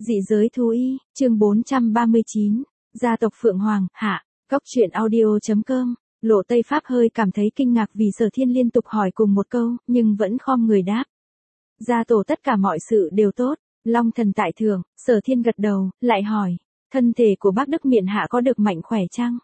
Dị giới thú y, chương 439, gia tộc Phượng Hoàng, hạ, Cóc truyện audio.com, Lộ Tây Pháp hơi cảm thấy kinh ngạc vì Sở Thiên liên tục hỏi cùng một câu, nhưng vẫn khom người đáp. Gia tổ tất cả mọi sự đều tốt, Long thần tại thượng, Sở Thiên gật đầu, lại hỏi, thân thể của bác Đức Miện hạ có được mạnh khỏe chăng?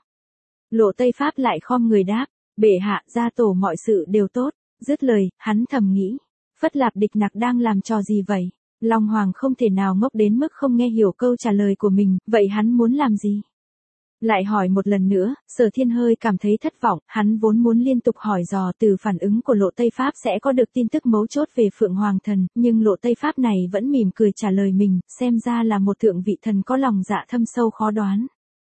Lộ Tây Pháp lại khom người đáp, bệ hạ, gia tổ mọi sự đều tốt, dứt lời, hắn thầm nghĩ, Phất Lạp Địch Nặc đang làm trò gì vậy? Long Hoàng không thể nào ngốc đến mức không nghe hiểu câu trả lời của mình, vậy hắn muốn làm gì? Lại hỏi một lần nữa, Sở Thiên hơi cảm thấy thất vọng, hắn vốn muốn liên tục hỏi dò từ phản ứng của Lộ Tây Pháp sẽ có được tin tức mấu chốt về Phượng Hoàng thần, nhưng Lộ Tây Pháp này vẫn mỉm cười trả lời mình, xem ra là một thượng vị thần có lòng dạ thâm sâu khó đoán.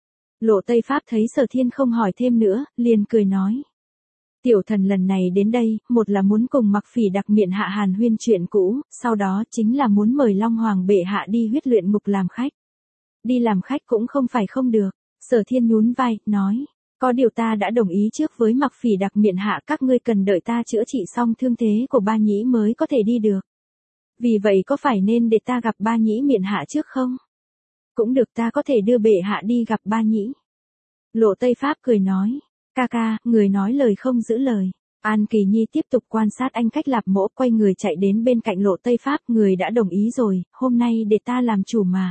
Lộ Tây Pháp thấy Sở Thiên không hỏi thêm nữa, liền cười nói. Tiểu thần lần này đến đây, một là muốn cùng Mặc Phỉ Đặc Miện hạ hàn huyên chuyện cũ, sau đó chính là muốn mời Long Hoàng bệ hạ đi huyết luyện ngục làm khách. Đi làm khách cũng không phải không được. Sở Thiên nhún vai, nói, có điều ta đã đồng ý trước với Mặc Phỉ Đặc Miện hạ, các ngươi cần đợi ta chữa trị xong thương thế của Ba Nhĩ mới có thể đi được. Vì vậy có phải nên để ta gặp Ba Nhĩ Miện hạ trước không? Cũng được, ta có thể đưa bệ hạ đi gặp Ba Nhĩ. Lộ Tây Pháp cười nói, ca ca, người nói lời không giữ lời. An Kỳ Nhi tiếp tục quan sát anh Cách Lạp Mỗ, quay người chạy đến bên cạnh Lộ Tây Pháp, người đã đồng ý rồi, hôm nay để ta làm chủ mà.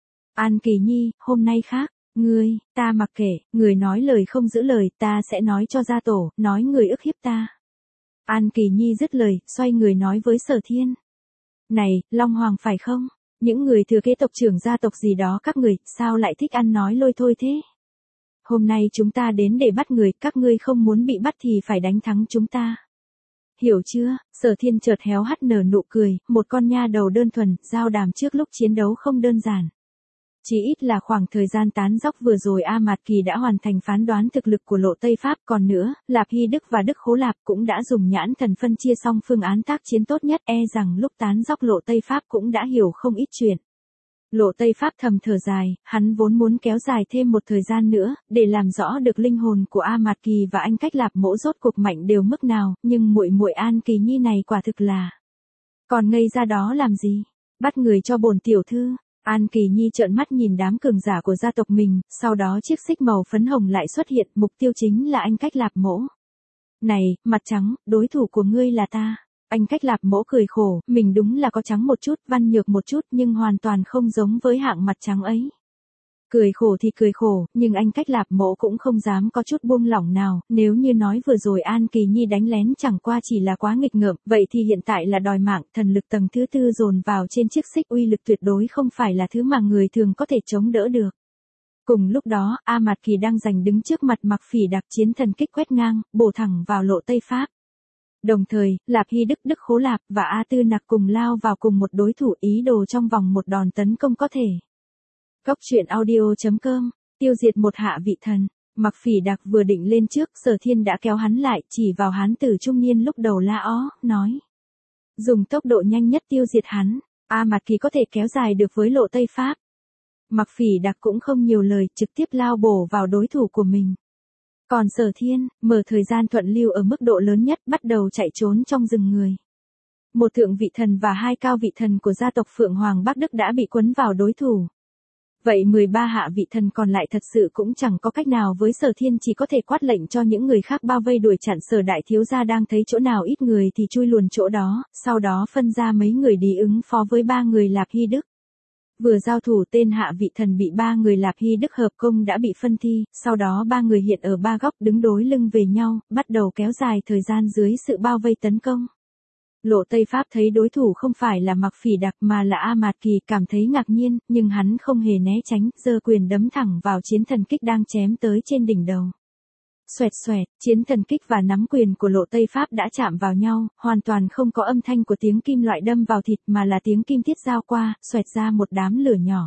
An Kỳ Nhi, hôm nay khác. Ngươi, ta mặc kệ, người nói lời không giữ lời, ta sẽ nói cho gia tổ, nói người ức hiếp ta. An Kỳ Nhi dứt lời, xoay người nói với Sở Thiên. Này, Long Hoàng phải không? Những người thừa kế tộc trưởng gia tộc gì đó các người, sao lại thích ăn nói lôi thôi thế? Hôm nay chúng ta đến để bắt người, các ngươi không muốn bị bắt thì phải đánh thắng chúng ta. Hiểu chưa? Sở Thiên chợt héo hắt nở nụ cười, một con nha đầu đơn thuần, giao đàm trước lúc chiến đấu không đơn giản. Chỉ ít là khoảng thời gian tán dóc vừa rồi A Mạt Kỳ đã hoàn thành phán đoán thực lực của Lộ Tây Pháp, còn nữa, Lạp Hy Đức và Đức Khố Lạp cũng đã dùng nhãn thần phân chia xong phương án tác chiến tốt nhất, e rằng lúc tán dóc Lộ Tây Pháp cũng đã hiểu không ít chuyện. Lộ Tây Pháp thầm thở dài, hắn vốn muốn kéo dài thêm một thời gian nữa, để làm rõ được linh hồn của A Mạt Kỳ và anh Cách Lạp Mỗ rốt cuộc mạnh đều mức nào, nhưng muội muội An Kỳ Nhi này quả thực là. Còn ngây ra đó làm gì? Bắt người cho bổn tiểu thư. An Kỳ Nhi trợn mắt nhìn đám cường giả của gia tộc mình, sau đó chiếc xích màu phấn hồng lại xuất hiện, mục tiêu chính là anh Cách Lạp Mỗ. Này, mặt trắng, đối thủ của ngươi là ta. Anh Cách Lạp Mỗ cười khổ, mình đúng là có trắng một chút, văn nhược một chút, nhưng hoàn toàn không giống với hạng mặt trắng ấy. Cười khổ thì cười khổ, nhưng anh Cách Lạp Mỗ cũng không dám có chút buông lỏng nào, nếu như nói vừa rồi An Kỳ Nhi đánh lén chẳng qua chỉ là quá nghịch ngợm, vậy thì hiện tại là đòi mạng, thần lực tầng thứ tư dồn vào trên chiếc xích, uy lực tuyệt đối không phải là thứ mà người thường có thể chống đỡ được. Cùng lúc đó, A Mạt Kỳ đang giành đứng trước mặt Mặc Phỉ Đặc, chiến thần kích quét ngang, bổ thẳng vào Lộ Tây Pháp. Đồng thời, Lạp Hy Đức, Đức Khố Lạp và A Tư Nặc cùng lao vào cùng một đối thủ, ý đồ trong vòng một đòn tấn công có thể. Cóc truyện audio.com, tiêu diệt một hạ vị thần. Mặc Phỉ Đặc vừa định lên trước, Sở Thiên đã kéo hắn lại, chỉ vào hán tử trung niên lúc đầu la ó, nói. Dùng tốc độ nhanh nhất tiêu diệt hắn, A Mạt Kỳ có thể kéo dài được với Lộ Tây Pháp. Mặc Phỉ Đặc cũng không nhiều lời, trực tiếp lao bổ vào đối thủ của mình. Còn Sở Thiên, mở thời gian thuận lưu ở mức độ lớn nhất, bắt đầu chạy trốn trong rừng người. Một thượng vị thần và hai cao vị thần của gia tộc Phượng Hoàng Bắc Đức đã bị quấn vào đối thủ. Vậy 13 hạ vị thần còn lại thật sự cũng chẳng có cách nào với Sở Thiên, chỉ có thể quát lệnh cho những người khác bao vây đuổi chặn. Sở đại thiếu gia đang thấy chỗ nào ít người thì chui luồn chỗ đó, sau đó phân ra mấy người đi ứng phó với ba người Lạp Hy Đức. Vừa giao thủ tên hạ vị thần bị ba người Lạp Hy Đức hợp công đã bị phân thi, sau đó ba người hiện ở ba góc đứng đối lưng về nhau, bắt đầu kéo dài thời gian dưới sự bao vây tấn công. Lộ Tây Pháp thấy đối thủ không phải là Mặc Phỉ Đặc mà là A Mạt Kỳ, cảm thấy ngạc nhiên, nhưng hắn không hề né tránh, giơ quyền đấm thẳng vào chiến thần kích đang chém tới trên đỉnh đầu. Xoẹt xoẹt, chiến thần kích và nắm quyền của Lộ Tây Pháp đã chạm vào nhau, hoàn toàn không có âm thanh của tiếng kim loại đâm vào thịt mà là tiếng kim tiết giao qua, xoẹt ra một đám lửa nhỏ.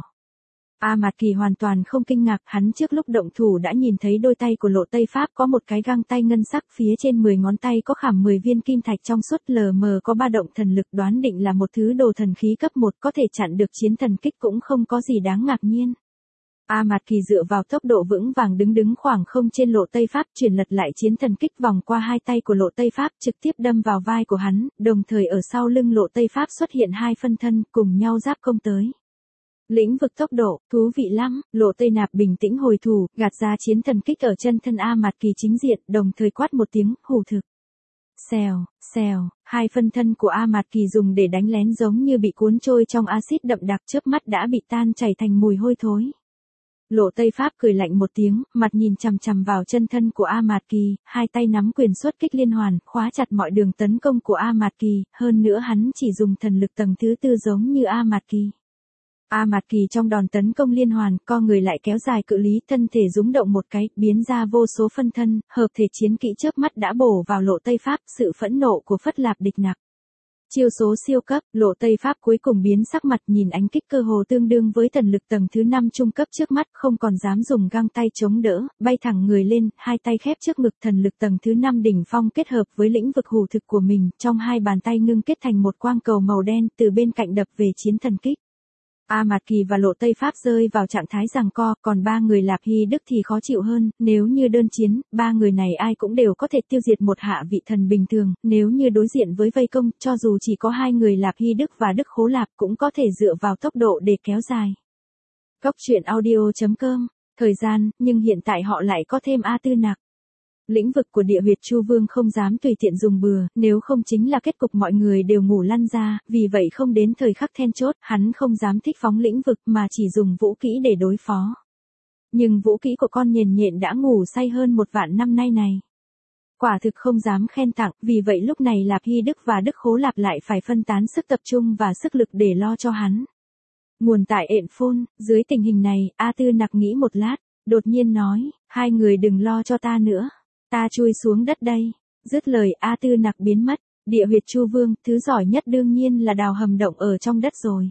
A Mạt Kỳ hoàn toàn không kinh ngạc, hắn trước lúc động thủ đã nhìn thấy đôi tay của Lộ Tây Pháp có một cái găng tay ngân sắc, phía trên 10 ngón tay có khảm 10 viên kim thạch trong suốt, lờ mờ có ba động thần lực, đoán định là một thứ đồ thần khí cấp 1, có thể chặn được chiến thần kích cũng không có gì đáng ngạc nhiên. A Mạt Kỳ dựa vào tốc độ vững vàng đứng khoảng không trên Lộ Tây Pháp, chuyển lật lại chiến thần kích vòng qua hai tay của Lộ Tây Pháp, trực tiếp đâm vào vai của hắn, đồng thời ở sau lưng Lộ Tây Pháp xuất hiện hai phân thân, cùng nhau giáp công tới. Lĩnh vực tốc độ, thú vị lắm, Lộ Tây Nạp bình tĩnh hồi thủ, gạt ra chiến thần kích ở chân thân A Mạt Kỳ chính diện, đồng thời quát một tiếng, hủ thực. Xèo, xèo, hai phân thân của A Mạt Kỳ dùng để đánh lén giống như bị cuốn trôi trong axit đậm đặc, chớp mắt đã bị tan chảy thành mùi hôi thối. Lộ Tây Pháp cười lạnh một tiếng, mặt nhìn chằm chằm vào chân thân của A Mạt Kỳ, hai tay nắm quyền xuất kích liên hoàn, khóa chặt mọi đường tấn công của A Mạt Kỳ, hơn nữa hắn chỉ dùng thần lực tầng thứ tư giống như A Mạt Kỳ. A Mạt Kỳ trong đòn tấn công liên hoàn, co người lại kéo dài cự lý, thân thể rúng động một cái, biến ra vô số phân thân, hợp thể chiến kỹ chớp mắt đã bổ vào Lộ Tây Pháp, sự phẫn nộ của Phất Lạp Địch Nặc. Chiêu số siêu cấp, Lộ Tây Pháp cuối cùng biến sắc mặt, nhìn ánh kích cơ hồ tương đương với thần lực tầng thứ 5 trung cấp trước mắt, không còn dám dùng găng tay chống đỡ, bay thẳng người lên, hai tay khép trước ngực, thần lực tầng thứ 5 đỉnh phong kết hợp với lĩnh vực hủ thực của mình, trong hai bàn tay ngưng kết thành một quang cầu màu đen, từ bên cạnh đập về chiến thần kích. A Mạt Kỳ và Lộ Tây Pháp rơi vào trạng thái giằng co, còn ba người Lạp Hy Đức thì khó chịu hơn, nếu như đơn chiến, ba người này ai cũng đều có thể tiêu diệt một hạ vị thần bình thường, nếu như đối diện với vây công, cho dù chỉ có hai người Lạp Hy Đức và Đức Khố Lạp cũng có thể dựa vào tốc độ để kéo dài. Cốc truyện audio.com, thời gian, nhưng hiện tại họ lại có thêm A Tư Nặc. Lĩnh vực của địa huyệt Chu Vương không dám tùy tiện dùng bừa, nếu không chính là kết cục mọi người đều ngủ lăn ra, vì vậy không đến thời khắc then chốt, hắn không dám thích phóng lĩnh vực mà chỉ dùng vũ kỹ để đối phó. Nhưng vũ kỹ của con nhện nhện đã ngủ say hơn 1 vạn năm nay này. Quả thực không dám khen tặng, vì vậy lúc này Lạp Hy Đức và Đức Khố Lạp lại phải phân tán sức tập trung và sức lực để lo cho hắn. Nguồn tại ện phôn, dưới tình hình này, A Tư Nặc nghĩ một lát, đột nhiên nói, hai người đừng lo cho ta nữa. Ta chui xuống đất đây. Dứt lời A Tư Nặc biến mất, địa huyệt Chu Vương, thứ giỏi nhất đương nhiên là đào hầm động ở trong đất rồi.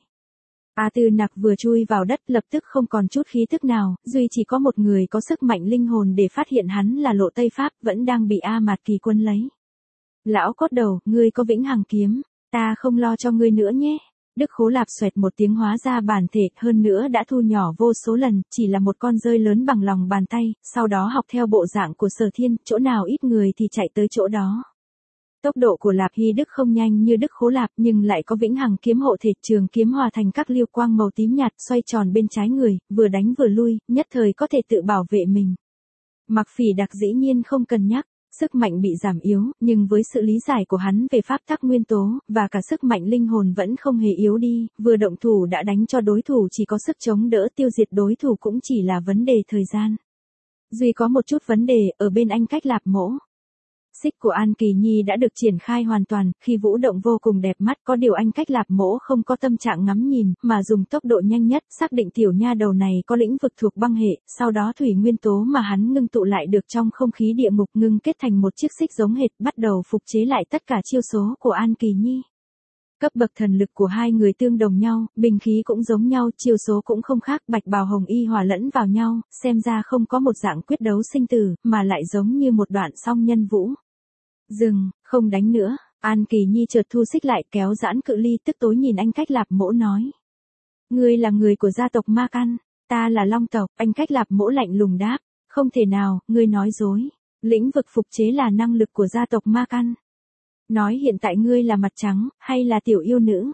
A Tư Nặc vừa chui vào đất lập tức không còn chút khí tức nào, duy chỉ có một người có sức mạnh linh hồn để phát hiện hắn là Lộ Tây Pháp, vẫn đang bị A Mạt Kỳ quân lấy. Lão cốt đầu, ngươi có vĩnh hằng kiếm, ta không lo cho ngươi nữa nhé. Đức Khố Lạp xoẹt một tiếng hóa ra bản thể, hơn nữa đã thu nhỏ vô số lần, chỉ là một con rơi lớn bằng lòng bàn tay, sau đó học theo bộ dạng của Sở Thiên, chỗ nào ít người thì chạy tới chỗ đó. Tốc độ của Lạp Hy Đức không nhanh như Đức Khố Lạp nhưng lại có vĩnh hằng kiếm hộ thể, trường kiếm hòa thành các liêu quang màu tím nhạt xoay tròn bên trái người, vừa đánh vừa lui, nhất thời có thể tự bảo vệ mình. Mặc Phỉ Đặc dĩ nhiên không cần nhắc. Sức mạnh bị giảm yếu, nhưng với sự lý giải của hắn về pháp tắc nguyên tố, và cả sức mạnh linh hồn vẫn không hề yếu đi, vừa động thủ đã đánh cho đối thủ chỉ có sức chống đỡ, tiêu diệt đối thủ cũng chỉ là vấn đề thời gian. Duy có một chút vấn đề, ở bên anh cách Lạp Mỗ. Xích của An Kỳ Nhi đã được triển khai hoàn toàn, khi vũ động vô cùng đẹp mắt, có điều anh cách Lạp Mỗ không có tâm trạng ngắm nhìn, mà dùng tốc độ nhanh nhất, xác định tiểu nha đầu này có lĩnh vực thuộc băng hệ, sau đó thủy nguyên tố mà hắn ngưng tụ lại được trong không khí địa ngục ngưng kết thành một chiếc xích giống hệt, bắt đầu phục chế lại tất cả chiêu số của An Kỳ Nhi. Cấp bậc thần lực của hai người tương đồng nhau, binh khí cũng giống nhau, chiêu số cũng không khác, bạch bào hồng y hòa lẫn vào nhau, xem ra không có một dạng quyết đấu sinh tử, mà lại giống như một đoạn song nhân vũ. Dừng, không đánh nữa, An Kỳ Nhi chợt thu xích lại, kéo giãn cự ly, tức tối nhìn anh cách Lạp Mỗ nói. Ngươi là người của gia tộc Ma Căn, ta là Long tộc, anh cách Lạp Mỗ lạnh lùng đáp. Không thể nào, ngươi nói dối. Lĩnh vực phục chế là năng lực của gia tộc Ma Căn. Nói hiện tại ngươi là mặt trắng, hay là tiểu yêu nữ?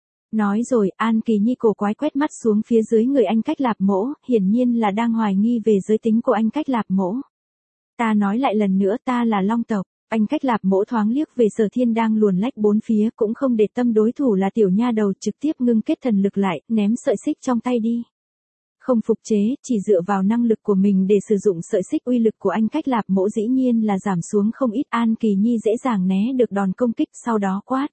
Nói rồi, An Kỳ Nhi cổ quái quét mắt xuống phía dưới người anh cách Lạp Mỗ, hiển nhiên là đang hoài nghi về giới tính của anh cách Lạp Mỗ. Ta nói lại lần nữa, ta là Long tộc. Anh cách Lạp Mỗ thoáng liếc về Sở Thiên đang luồn lách bốn phía, cũng không để tâm đối thủ là tiểu nha đầu, trực tiếp ngưng kết thần lực lại, ném sợi xích trong tay đi. Không phục chế, chỉ dựa vào năng lực của mình để sử dụng sợi xích, uy lực của anh cách Lạp Mỗ dĩ nhiên là giảm xuống không ít. An Kỳ Nhi dễ dàng né được đòn công kích, sau đó quát.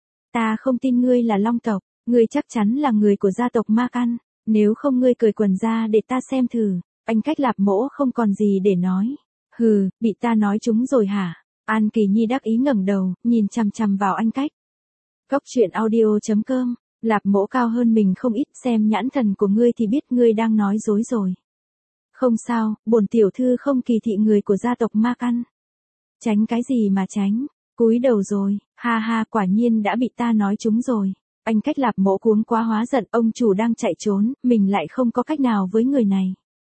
Ta không tin ngươi là Long tộc, ngươi chắc chắn là người của gia tộc Ma Căn, nếu không ngươi cởi quần ra để ta xem thử. Anh cách Lạp Mỗ không còn gì để nói. Hừ, bị ta nói trúng rồi hả? An Kỳ Nhi đắc ý ngẩng đầu, nhìn chằm chằm vào anh cách. Cốc truyện audio.com, Lạp Mỗ cao hơn mình không ít, xem nhãn thần của ngươi thì biết ngươi đang nói dối rồi. Không sao, bổn tiểu thư không kỳ thị người của gia tộc Ma Căn. Tránh cái gì mà tránh, cúi đầu rồi, ha ha, quả nhiên đã bị ta nói trúng rồi. Anh cách Lạp Mỗ cuống quá hóa giận, ông chủ đang chạy trốn, mình lại không có cách nào với người này.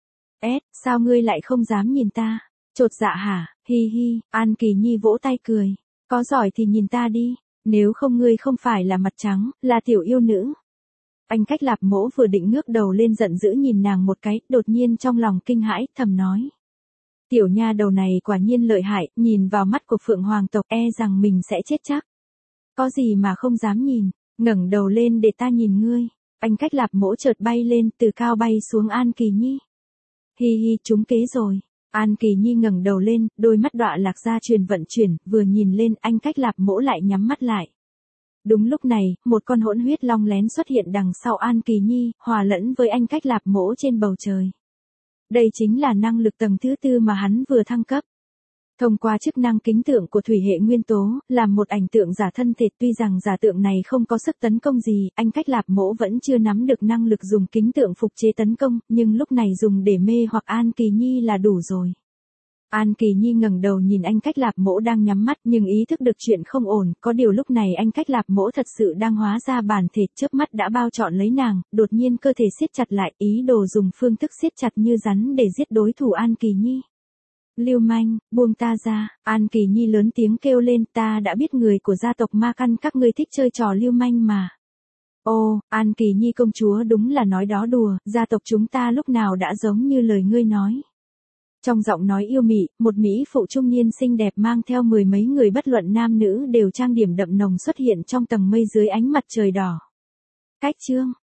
Sao ngươi lại không dám nhìn ta? Chột dạ hả? Hi hi, An Kỳ Nhi vỗ tay cười. Có giỏi thì nhìn ta đi, nếu không ngươi không phải là mặt trắng, là tiểu yêu nữ. Anh Cách Lạp Mỗ vừa định ngước đầu lên giận dữ nhìn nàng một cái, đột nhiên trong lòng kinh hãi, thầm nói. Tiểu nha đầu này quả nhiên lợi hại, nhìn vào mắt của Phượng Hoàng tộc e rằng mình sẽ chết chắc. Có gì mà không dám nhìn, ngẩng đầu lên để ta nhìn ngươi. Anh Cách Lạp Mỗ chợt bay lên, từ cao bay xuống An Kỳ Nhi. Hi hi, trúng kế rồi. An Kỳ Nhi ngẩng đầu lên, đôi mắt đọa lạc ra vận chuyển, vừa nhìn lên anh Cách Lạp Mỗ lại nhắm mắt lại. Đúng lúc này, một con hỗn huyết long lén xuất hiện đằng sau An Kỳ Nhi, hòa lẫn với anh Cách Lạp Mỗ trên bầu trời. Đây chính là năng lực tầng thứ 4 mà hắn vừa thăng cấp. Thông qua chức năng kính tượng của thủy hệ nguyên tố, làm một ảnh tượng giả thân thể, tuy rằng giả tượng này không có sức tấn công gì, anh Cách Lạp Mỗ vẫn chưa nắm được năng lực dùng kính tượng phục chế tấn công, nhưng lúc này dùng để mê hoặc An Kỳ Nhi là đủ rồi. An Kỳ Nhi ngẩng đầu nhìn anh Cách Lạp Mỗ đang nhắm mắt nhưng ý thức được chuyện không ổn, có điều lúc này anh Cách Lạp Mỗ thật sự đang hóa ra bản thể, chớp mắt đã bao trọn lấy nàng, đột nhiên cơ thể siết chặt lại, ý đồ dùng phương thức siết chặt như rắn để giết đối thủ An Kỳ Nhi. Lưu manh, buông ta ra, An Kỳ Nhi lớn tiếng kêu lên, ta đã biết người của gia tộc Ma Căn các ngươi thích chơi trò lưu manh mà. Ô, An Kỳ Nhi công chúa đúng là nói đó đùa, gia tộc chúng ta lúc nào đã giống như lời ngươi nói. Trong giọng nói yêu mị, một mỹ phụ trung niên xinh đẹp mang theo 10 mấy người bất luận nam nữ đều trang điểm đậm nồng xuất hiện trong tầng mây dưới ánh mặt trời đỏ. Cách chương